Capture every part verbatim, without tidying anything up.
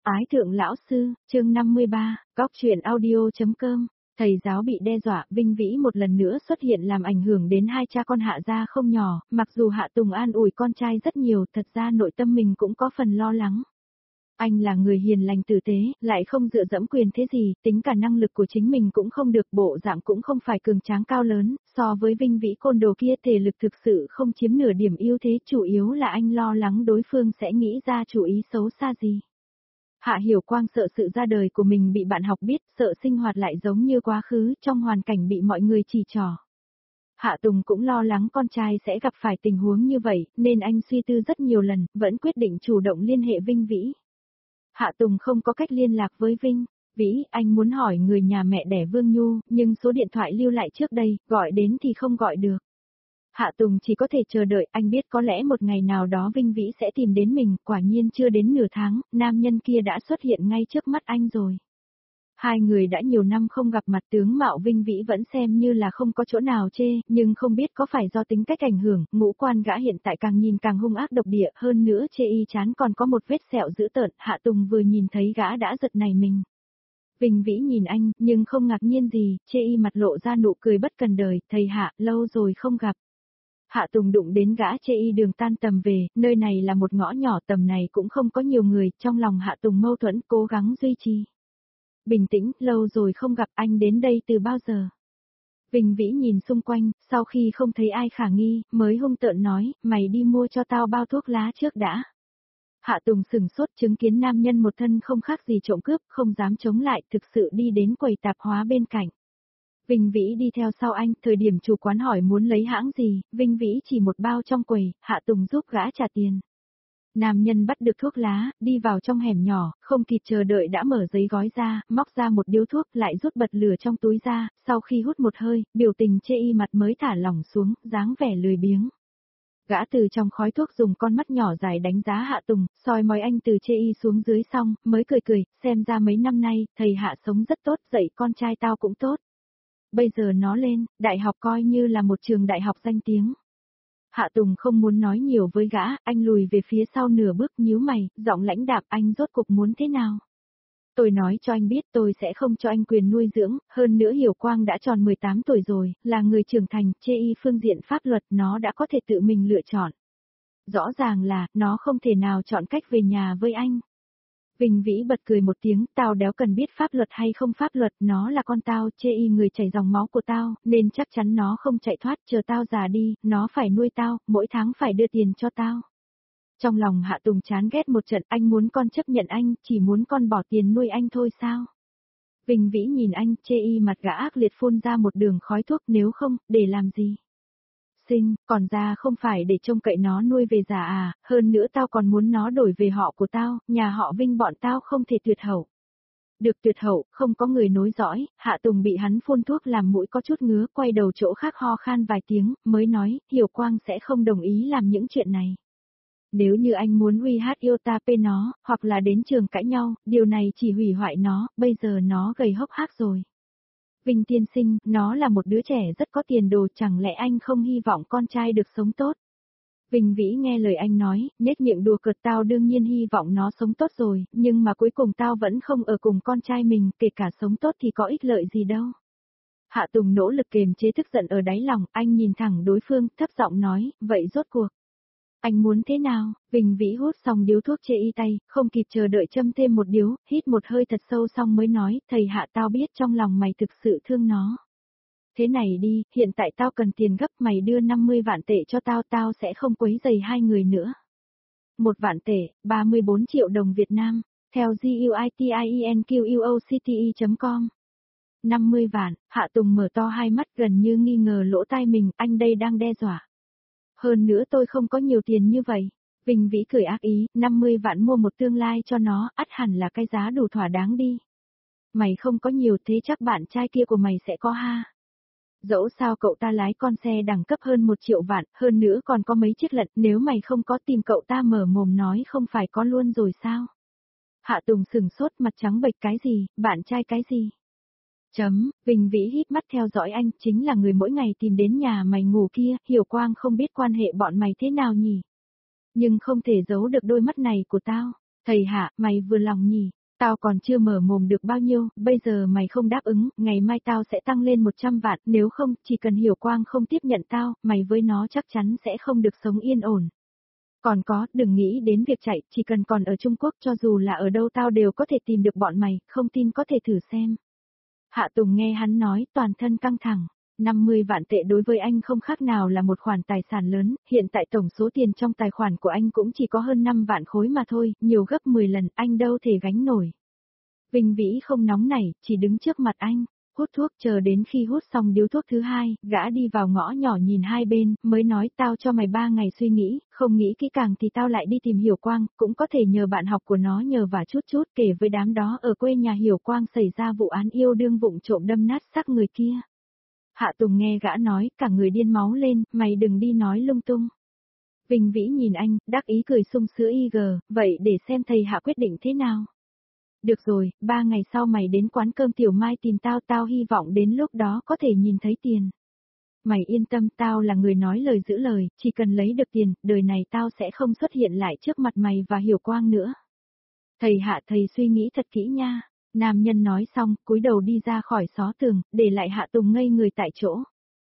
Ái thượng lão sư, chương năm mươi ba, góc truyện audio.com, thầy giáo bị đe dọa, Vinh Vĩ một lần nữa xuất hiện làm ảnh hưởng đến hai cha con Hạ gia không nhỏ, mặc dù Hạ Tùng an ủi con trai rất nhiều, thật ra nội tâm mình cũng có phần lo lắng. Anh là người hiền lành tử tế, lại không dựa dẫm quyền thế gì, tính cả năng lực của chính mình cũng không được, bộ dạng cũng không phải cường tráng cao lớn, so với Vinh Vĩ côn đồ kia thể lực thực sự không chiếm nửa điểm ưu thế, chủ yếu là anh lo lắng đối phương sẽ nghĩ ra chủ ý xấu xa gì. Hạ Hiểu Quang sợ sự ra đời của mình bị bạn học biết, sợ sinh hoạt lại giống như quá khứ, trong hoàn cảnh bị mọi người chỉ trỏ. Hạ Tùng cũng lo lắng con trai sẽ gặp phải tình huống như vậy, nên anh suy tư rất nhiều lần, vẫn quyết định chủ động liên hệ Vinh Vĩ. Hạ Tùng không có cách liên lạc với Vinh Vĩ, anh muốn hỏi người nhà mẹ đẻ Vương Nhu, nhưng số điện thoại lưu lại trước đây, gọi đến thì không gọi được. Hạ Tùng chỉ có thể chờ đợi, anh biết có lẽ một ngày nào đó Vinh Vĩ sẽ tìm đến mình, quả nhiên chưa đến nửa tháng, nam nhân kia đã xuất hiện ngay trước mắt anh rồi. Hai người đã nhiều năm không gặp mặt, tướng mạo Vinh Vĩ vẫn xem như là không có chỗ nào chê, nhưng không biết có phải do tính cách ảnh hưởng, ngũ quan gã hiện tại càng nhìn càng hung ác độc địa, hơn nữa chê y chán còn có một vết sẹo dữ tợn, Hạ Tùng vừa nhìn thấy gã đã giật nảy mình. Vinh Vĩ nhìn anh, nhưng không ngạc nhiên gì, chê y mặt lộ ra nụ cười bất cần đời, thầy Hạ, lâu rồi không gặp. Hạ Tùng đụng đến gã chê y đường tan tầm về, nơi này là một ngõ nhỏ, tầm này cũng không có nhiều người, trong lòng Hạ Tùng mâu thuẫn, cố gắng duy trì bình tĩnh, lâu rồi không gặp, anh đến đây từ bao giờ? Vinh Vĩ nhìn xung quanh, sau khi không thấy ai khả nghi, mới hung tợn nói, mày đi mua cho tao bao thuốc lá trước đã. Hạ Tùng sừng sốt, chứng kiến nam nhân một thân không khác gì trộm cướp, không dám chống lại, thực sự đi đến quầy tạp hóa bên cạnh. Vinh Vĩ đi theo sau anh, thời điểm chủ quán hỏi muốn lấy hãng gì, Vinh Vĩ chỉ một bao trong quầy, Hạ Tùng giúp gã trả tiền. Nam nhân bắt được thuốc lá, đi vào trong hẻm nhỏ, không kịp chờ đợi đã mở giấy gói ra, móc ra một điếu thuốc, lại rút bật lửa trong túi ra, sau khi hút một hơi, biểu tình chê y mặt mới thả lỏng xuống, dáng vẻ lười biếng. Gã từ trong khói thuốc dùng con mắt nhỏ dài đánh giá Hạ Tùng, soi mói anh từ chê y xuống dưới xong, mới cười cười, xem ra mấy năm nay, thầy Hạ sống rất tốt, dạy con trai tao cũng tốt. Bây giờ nó lên, đại học coi như là một trường đại học danh tiếng. Hạ Tùng không muốn nói nhiều với gã, anh lùi về phía sau nửa bước, nhíu mày, giọng lãnh đạm, anh rốt cục muốn thế nào? Tôi nói cho anh biết tôi sẽ không cho anh quyền nuôi dưỡng, hơn nữa Hiểu Quang đã tròn mười tám tuổi rồi, là người trưởng thành, chê y phương diện pháp luật nó đã có thể tự mình lựa chọn. Rõ ràng là, nó không thể nào chọn cách về nhà với anh. Vinh Vĩ bật cười một tiếng, tao đéo cần biết pháp luật hay không pháp luật, nó là con tao, chê y người chảy dòng máu của tao, nên chắc chắn nó không chạy thoát, chờ tao già đi, nó phải nuôi tao, mỗi tháng phải đưa tiền cho tao. Trong lòng Hạ Tùng chán ghét một trận, anh muốn con chấp nhận anh, chỉ muốn con bỏ tiền nuôi anh thôi sao? Vinh Vĩ nhìn anh, chê y mặt gã ác liệt phun ra một đường khói thuốc, nếu không, để làm gì? Sinh, còn ra không phải để trông cậy nó nuôi về già à, hơn nữa tao còn muốn nó đổi về họ của tao, nhà họ Vinh bọn tao không thể tuyệt hậu. Được tuyệt hậu, không có người nối dõi, Hạ Tùng bị hắn phun thuốc làm mũi có chút ngứa, quay đầu chỗ khác ho khan vài tiếng, mới nói, Hiểu Quang sẽ không đồng ý làm những chuyện này. Nếu như anh muốn uy hát yêu ta pê nó, hoặc là đến trường cãi nhau, điều này chỉ hủy hoại nó, bây giờ nó gầy hốc hác rồi. Vinh tiên sinh, nó là một đứa trẻ rất có tiền đồ, chẳng lẽ anh không hy vọng con trai được sống tốt? Vinh Vĩ nghe lời anh nói, nhếch miệng đùa cợt, tao đương nhiên hy vọng nó sống tốt rồi, nhưng mà cuối cùng tao vẫn không ở cùng con trai mình, kể cả sống tốt thì có ích lợi gì đâu. Hạ Tùng nỗ lực kiềm chế tức giận ở đáy lòng, anh nhìn thẳng đối phương, thấp giọng nói, vậy rốt cuộc. Anh muốn thế nào? Vinh Vĩ hút xong điếu thuốc chê y tay, không kịp chờ đợi châm thêm một điếu, hít một hơi thật sâu xong mới nói, thầy Hạ tao biết trong lòng mày thực sự thương nó. Thế này đi, hiện tại tao cần tiền gấp, mày đưa năm mươi vạn tệ cho tao, tao sẽ không quấy rầy hai người nữa. Một vạn tệ, ba mươi bốn triệu đồng Việt Nam, theo guitinqocte chấm com. năm mươi vạn, Hạ Tùng mở to hai mắt gần như nghi ngờ lỗ tai mình, anh đây đang đe dọa. Hơn nữa tôi không có nhiều tiền như vậy. Vinh Vĩ cười ác ý, năm mươi vạn mua một tương lai cho nó, ắt hẳn là cái giá đủ thỏa đáng đi. Mày không có nhiều thế chắc bạn trai kia của mày sẽ có ha. Dẫu sao cậu ta lái con xe đẳng cấp hơn một triệu vạn, hơn nữa còn có mấy chiếc lật, nếu mày không có tìm cậu ta mở mồm nói không phải có luôn rồi sao? Hạ Tùng sừng sốt, mặt trắng bệch, cái gì, bạn trai cái gì? Chấm, Vinh Vĩ híp mắt theo dõi anh, chính là người mỗi ngày tìm đến nhà mày ngủ kia, Hiểu Quang không biết quan hệ bọn mày thế nào nhỉ? Nhưng không thể giấu được đôi mắt này của tao. Thầy Hạ, mày vừa lòng nhỉ? Tao còn chưa mở mồm được bao nhiêu, bây giờ mày không đáp ứng, ngày mai tao sẽ tăng lên một trăm vạn, nếu không, chỉ cần Hiểu Quang không tiếp nhận tao, mày với nó chắc chắn sẽ không được sống yên ổn. Còn có, đừng nghĩ đến việc chạy, chỉ cần còn ở Trung Quốc cho dù là ở đâu tao đều có thể tìm được bọn mày, không tin có thể thử xem. Hạ Tùng nghe hắn nói, toàn thân căng thẳng. năm mươi vạn tệ đối với anh không khác nào là một khoản tài sản lớn, hiện tại tổng số tiền trong tài khoản của anh cũng chỉ có hơn năm vạn khối mà thôi, nhiều gấp mười lần, anh đâu thể gánh nổi. Vinh Vĩ không nóng nảy, chỉ đứng trước mặt anh, hút thuốc chờ đến khi hút xong điếu thuốc thứ hai, gã đi vào ngõ nhỏ nhìn hai bên, mới nói tao cho mày ba ngày suy nghĩ, không nghĩ kỹ càng thì tao lại đi tìm Hiểu Quang, cũng có thể nhờ bạn học của nó nhờ và chút chút kể với đám đó ở quê nhà Hiểu Quang xảy ra vụ án yêu đương vụng trộm đâm nát xác người kia. Hạ Tùng nghe gã nói, cả người điên máu lên, mày đừng đi nói lung tung. Vinh Vĩ nhìn anh, đắc ý cười sung sữa y gờ, vậy để xem thầy Hạ quyết định thế nào. Được rồi, ba ngày sau mày đến quán cơm Tiểu Mai tìm tao, tao hy vọng đến lúc đó có thể nhìn thấy tiền. Mày yên tâm, tao là người nói lời giữ lời, chỉ cần lấy được tiền, đời này tao sẽ không xuất hiện lại trước mặt mày và Hiểu Quang nữa. Thầy Hạ, thầy suy nghĩ thật kỹ nha. Nam nhân nói xong, cúi đầu đi ra khỏi xó tường, để lại Hạ Tùng ngây người tại chỗ.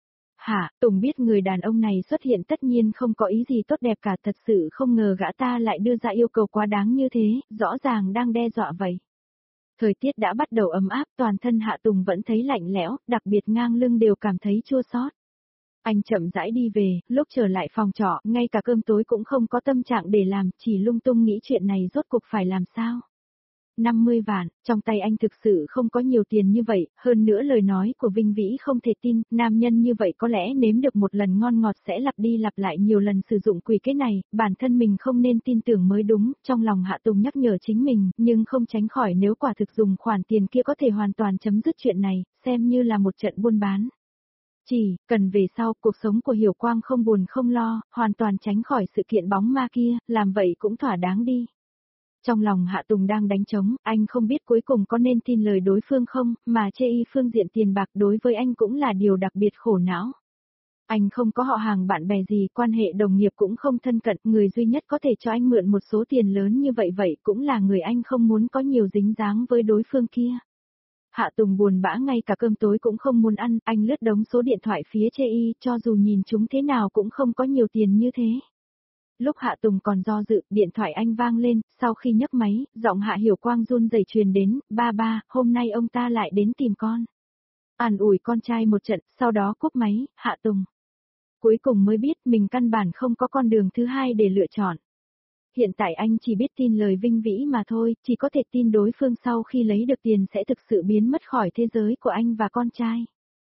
Hạ, Tùng biết người đàn ông này xuất hiện tất nhiên không có ý gì tốt đẹp cả, thật sự không ngờ gã ta lại đưa ra yêu cầu quá đáng như thế, rõ ràng đang đe dọa vậy. Thời tiết đã bắt đầu ấm áp, toàn thân Hạ Tùng vẫn thấy lạnh lẽo, đặc biệt ngang lưng đều cảm thấy chua xót. Anh chậm rãi đi về, lúc trở lại phòng trọ, ngay cả cơm tối cũng không có tâm trạng để làm, chỉ lung tung nghĩ chuyện này rốt cuộc phải làm sao. năm mươi vạn, trong tay anh thực sự không có nhiều tiền như vậy, hơn nữa lời nói của Vinh Vĩ không thể tin, nam nhân như vậy có lẽ nếm được một lần ngon ngọt sẽ lặp đi lặp lại nhiều lần sử dụng quỷ kế này, bản thân mình không nên tin tưởng mới đúng, trong lòng Hạ Tùng nhắc nhở chính mình, nhưng không tránh khỏi nếu quả thực dùng khoản tiền kia có thể hoàn toàn chấm dứt chuyện này, xem như là một trận buôn bán. Chỉ, cần về sau, cuộc sống của Hiểu Quang không buồn không lo, hoàn toàn tránh khỏi sự kiện bóng ma kia, làm vậy cũng thỏa đáng đi. Trong lòng Hạ Tùng đang đánh trống, anh không biết cuối cùng có nên tin lời đối phương không, mà chê y phương diện tiền bạc đối với anh cũng là điều đặc biệt khổ não. Anh không có họ hàng bạn bè gì, quan hệ đồng nghiệp cũng không thân cận, người duy nhất có thể cho anh mượn một số tiền lớn như vậy vậy cũng là người anh không muốn có nhiều dính dáng với đối phương kia. Hạ Tùng buồn bã ngay cả cơm tối cũng không muốn ăn, anh lướt đống số điện thoại phía chê y, cho dù nhìn chúng thế nào cũng không có nhiều tiền như thế. Lúc Hạ Tùng còn do dự, điện thoại anh vang lên, sau khi nhấc máy, giọng Hạ Hiểu Quang run rẩy truyền đến, ba ba, hôm nay ông ta lại đến tìm con. An ủi con trai một trận, sau đó cúp máy, Hạ Tùng. Cuối cùng mới biết mình căn bản không có con đường thứ hai để lựa chọn. Hiện tại anh chỉ biết tin lời Vinh Vĩ mà thôi, chỉ có thể tin đối phương sau khi lấy được tiền sẽ thực sự biến mất khỏi thế giới của anh và con trai.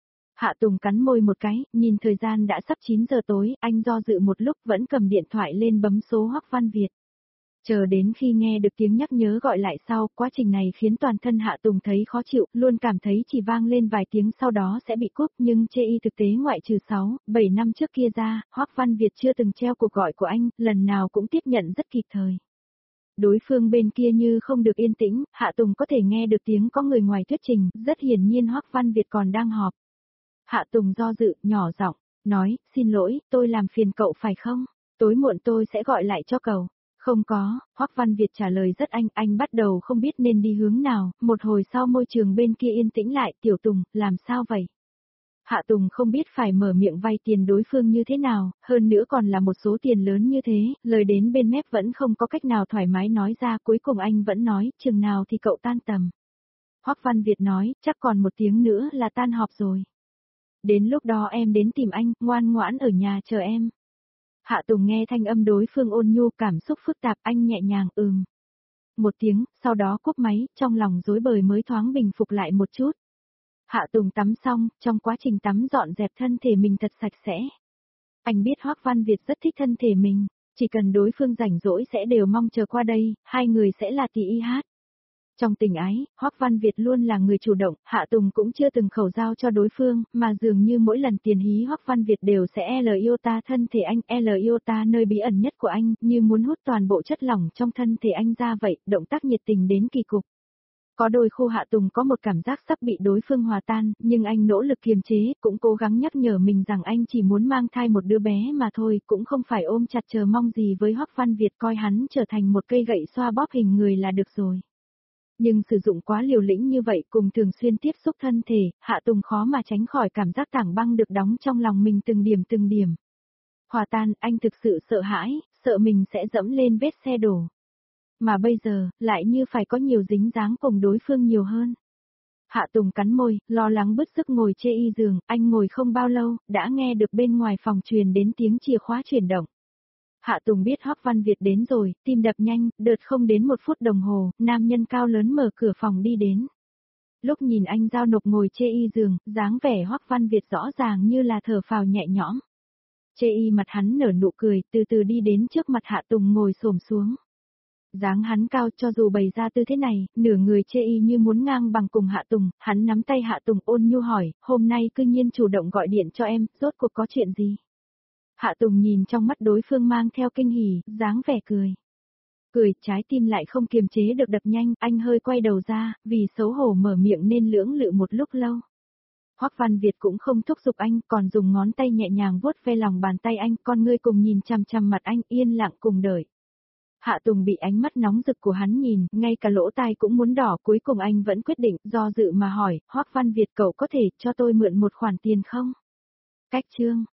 Hạ Tùng cắn môi một cái, nhìn thời gian đã sắp chín giờ tối, anh do dự một lúc vẫn cầm điện thoại lên bấm số Hoắc Văn Việt. Chờ đến khi nghe được tiếng nhắc nhớ gọi lại sau, quá trình này khiến toàn thân Hạ Tùng thấy khó chịu, luôn cảm thấy chỉ vang lên vài tiếng sau đó sẽ bị cúp, nhưng chê y thực tế ngoại trừ sáu, bảy năm trước kia ra, Hoắc Văn Việt chưa từng treo cuộc gọi của anh, lần nào cũng tiếp nhận rất kịp thời. Đối phương bên kia như không được yên tĩnh, Hạ Tùng có thể nghe được tiếng có người ngoài thuyết trình, rất hiển nhiên Hoắc Văn Việt còn đang họp. Hạ Tùng do dự, nhỏ giọng, nói, xin lỗi, tôi làm phiền cậu phải không? Tối muộn tôi sẽ gọi lại cho cậu. Không có, Hoắc Văn Việt trả lời rất anh, anh bắt đầu không biết nên đi hướng nào, một hồi sau môi trường bên kia yên tĩnh lại, Tiểu Tùng, làm sao vậy? Hạ Tùng không biết phải mở miệng vay tiền đối phương như thế nào, hơn nữa còn là một số tiền lớn như thế, lời đến bên mép vẫn không có cách nào thoải mái nói ra, cuối cùng anh vẫn nói, chừng nào thì cậu tan tầm. Hoắc Văn Việt nói, chắc còn một tiếng nữa là tan họp rồi. Đến lúc đó em đến tìm anh, ngoan ngoãn ở nhà chờ em. Hạ Tùng nghe thanh âm đối phương ôn nhu, cảm xúc phức tạp, anh nhẹ nhàng ừm. Một tiếng, sau đó cúp máy, trong lòng rối bời mới thoáng bình phục lại một chút. Hạ Tùng tắm xong, trong quá trình tắm dọn dẹp thân thể mình thật sạch sẽ. Anh biết Hoắc Văn Việt rất thích thân thể mình, chỉ cần đối phương rảnh rỗi sẽ đều mong chờ qua đây, hai người sẽ là tỷ y hát. Trong tình ái, Hoắc Văn Việt luôn là người chủ động, Hạ Tùng cũng chưa từng khẩu giao cho đối phương, mà dường như mỗi lần tiền hí Hoắc Văn Việt đều sẽ L yêu ta thân thể anh, L yêu ta nơi bí ẩn nhất của anh, như muốn hút toàn bộ chất lỏng trong thân thể anh ra vậy, động tác nhiệt tình đến kỳ cục. Có đôi khu Hạ Tùng có một cảm giác sắp bị đối phương hòa tan, nhưng anh nỗ lực kiềm chế, cũng cố gắng nhắc nhở mình rằng anh chỉ muốn mang thai một đứa bé mà thôi, cũng không phải ôm chặt chờ mong gì với Hoắc Văn Việt, coi hắn trở thành một cây gậy xoa bóp hình người là được rồi. Nhưng sử dụng quá liều lĩnh như vậy cùng thường xuyên tiếp xúc thân thể, Hạ Tùng khó mà tránh khỏi cảm giác tảng băng được đóng trong lòng mình từng điểm từng điểm. Hòa tan, anh thực sự sợ hãi, sợ mình sẽ dẫm lên vết xe đổ. Mà bây giờ, lại như phải có nhiều dính dáng cùng đối phương nhiều hơn. Hạ Tùng cắn môi, lo lắng bứt sức ngồi chê y giường, anh ngồi không bao lâu, đã nghe được bên ngoài phòng truyền đến tiếng chìa khóa chuyển động. Hạ Tùng biết Hoắc Văn Việt đến rồi, tim đập nhanh, đợt không đến một phút đồng hồ, nam nhân cao lớn mở cửa phòng đi đến. Lúc nhìn anh giao nộp ngồi chê y giường, dáng vẻ Hoắc Văn Việt rõ ràng như là thở phào nhẹ nhõm. Chê y mặt hắn nở nụ cười, từ từ đi đến trước mặt Hạ Tùng ngồi xổm xuống. Dáng hắn cao cho dù bày ra tư thế này, nửa người chê y như muốn ngang bằng cùng Hạ Tùng, hắn nắm tay Hạ Tùng ôn nhu hỏi, hôm nay cư nhiên chủ động gọi điện cho em, rốt cuộc có chuyện gì? Hạ Tùng nhìn trong mắt đối phương mang theo kinh hỉ, dáng vẻ cười. Cười, trái tim lại không kiềm chế được đập nhanh, anh hơi quay đầu ra, vì xấu hổ mở miệng nên lưỡng lự một lúc lâu. Hoắc Văn Việt cũng không thúc giục anh, còn dùng ngón tay nhẹ nhàng vuốt ve lòng bàn tay anh, con ngươi cùng nhìn chằm chằm mặt anh, yên lặng cùng đợi. Hạ Tùng bị ánh mắt nóng rực của hắn nhìn, ngay cả lỗ tai cũng muốn đỏ, cuối cùng anh vẫn quyết định, do dự mà hỏi, Hoắc Văn Việt cậu có thể cho tôi mượn một khoản tiền không? Cách chương